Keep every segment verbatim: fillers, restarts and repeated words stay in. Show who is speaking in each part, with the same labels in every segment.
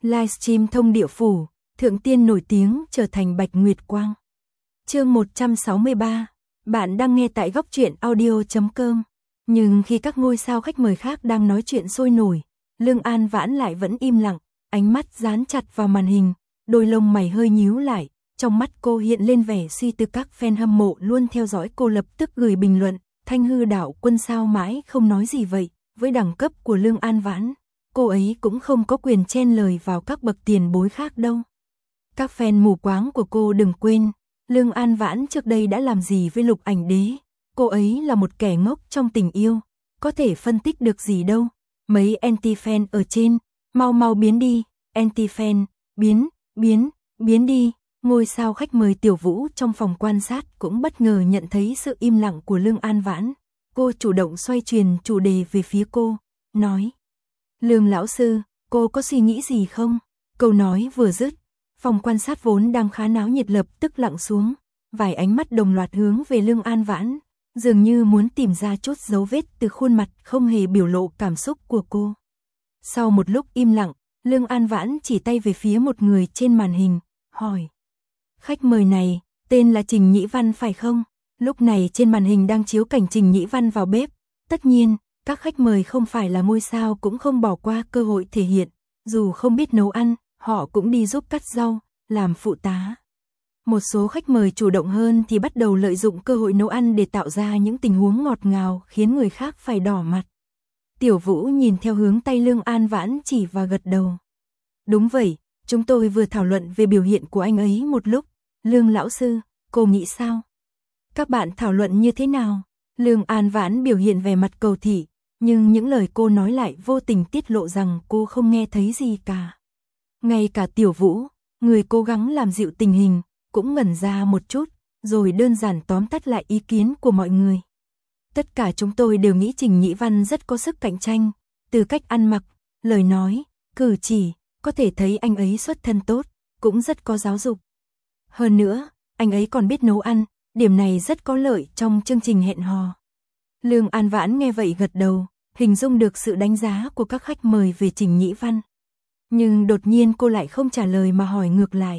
Speaker 1: Livestream thông địa phủ, thượng tiên nổi tiếng trở thành Bạch Nguyệt Quang. Chương một trăm sáu mươi ba, bạn đang nghe tại góc truyện audio chấm com. Nhưng khi các ngôi sao khách mời khác đang nói chuyện sôi nổi, Lương An Vãn lại vẫn im lặng, ánh mắt dán chặt vào màn hình, đôi lông mày hơi nhíu lại, trong mắt cô hiện lên vẻ suy tư. Các fan hâm mộ luôn theo dõi cô lập tức gửi bình luận, Thanh Hư đạo quân sao mãi không nói gì vậy, với đẳng cấp của Lương An Vãn, cô ấy cũng không có quyền chen lời vào các bậc tiền bối khác đâu. Các fan mù quáng của cô đừng quên, Lương An Vãn trước đây đã làm gì với Lục Ảnh Đế, cô ấy là một kẻ ngốc trong tình yêu, có thể phân tích được gì đâu. Mấy anti-fan ở trên, mau mau biến đi, anti-fan, biến, biến, biến đi. Ngôi sao khách mời Tiểu Vũ trong phòng quan sát cũng bất ngờ nhận thấy sự im lặng của Lương An Vãn. Cô chủ động xoay truyền chủ đề về phía cô, nói: Lương lão sư, cô có suy nghĩ gì không? Câu nói vừa dứt, phòng quan sát vốn đang khá náo nhiệt lập tức lặng xuống, vài ánh mắt đồng loạt hướng về Lương An Vãn, dường như muốn tìm ra chút dấu vết từ khuôn mặt không hề biểu lộ cảm xúc của cô. Sau một lúc im lặng, Lương An Vãn chỉ tay về phía một người trên màn hình, hỏi: Khách mời này, tên là Trình Nhĩ Văn phải không? Lúc này trên màn hình đang chiếu cảnh Trình Nhĩ Văn vào bếp. Tất nhiên, các khách mời không phải là ngôi sao cũng không bỏ qua cơ hội thể hiện. Dù không biết nấu ăn, họ cũng đi giúp cắt rau, làm phụ tá. Một số khách mời chủ động hơn thì bắt đầu lợi dụng cơ hội nấu ăn để tạo ra những tình huống ngọt ngào khiến người khác phải đỏ mặt. Tiểu Vũ nhìn theo hướng tay Lương An Vãn chỉ và gật đầu. Đúng vậy, chúng tôi vừa thảo luận về biểu hiện của anh ấy một lúc. Lương lão sư, cô nghĩ sao? Các bạn thảo luận như thế nào? Lương An Vãn biểu hiện vẻ mặt cầu thị, nhưng những lời cô nói lại vô tình tiết lộ rằng cô không nghe thấy gì cả. Ngay cả Tiểu Vũ, người cố gắng làm dịu tình hình, cũng ngẩn ra một chút, rồi đơn giản tóm tắt lại ý kiến của mọi người. Tất cả chúng tôi đều nghĩ Trình Nhĩ Văn rất có sức cạnh tranh, từ cách ăn mặc, lời nói, cử chỉ, có thể thấy anh ấy xuất thân tốt, cũng rất có giáo dục. Hơn nữa, anh ấy còn biết nấu ăn, điểm này rất có lợi trong chương trình hẹn hò. Lương An Vãn nghe vậy gật đầu, hình dung được sự đánh giá của các khách mời về Trình Nhĩ Văn. Nhưng đột nhiên cô lại không trả lời mà hỏi ngược lại.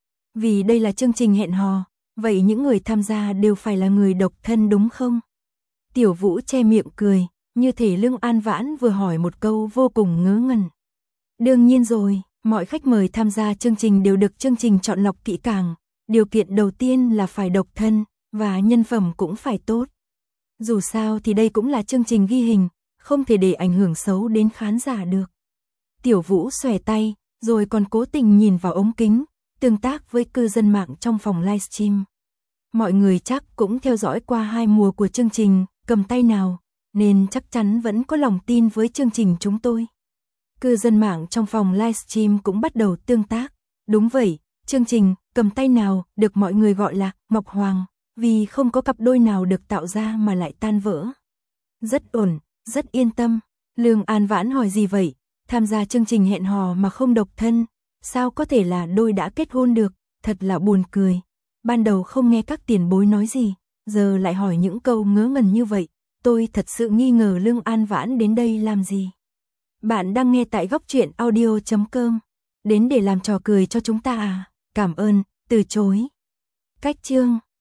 Speaker 1: Vì đây là chương trình hẹn hò, vậy những người tham gia đều phải là người độc thân đúng không? Tiểu Vũ che miệng cười, như thể Lương An Vãn vừa hỏi một câu vô cùng ngớ ngẩn. Đương nhiên rồi, mọi khách mời tham gia chương trình đều được chương trình chọn lọc kỹ càng. Điều kiện đầu tiên là phải độc thân, và nhân phẩm cũng phải tốt. Dù sao thì đây cũng là chương trình ghi hình, không thể để ảnh hưởng xấu đến khán giả được. Tiểu Vũ xòe tay, rồi còn cố tình nhìn vào ống kính, tương tác với cư dân mạng trong phòng livestream. Mọi người chắc cũng theo dõi qua hai mùa của chương trình Cầm Tay Nào, nên chắc chắn vẫn có lòng tin với chương trình chúng tôi. Cư dân mạng trong phòng livestream cũng bắt đầu tương tác. Đúng vậy, chương trình Cầm Tay Nào được mọi người gọi là Ngọc Hoàng, vì không có cặp đôi nào được tạo ra mà lại tan vỡ. Rất ổn, rất yên tâm. Lương An Vãn hỏi gì vậy? Tham gia chương trình hẹn hò mà không độc thân, sao có thể là đôi đã kết hôn được? Thật là buồn cười. Ban đầu không nghe các tiền bối nói gì, giờ lại hỏi những câu ngớ ngẩn như vậy. Tôi thật sự nghi ngờ Lương An Vãn đến đây làm gì. Bạn đang nghe tại góc truyện audio chấm com. Đến để làm trò cười cho chúng ta à? Cảm ơn, từ chối. Cách chương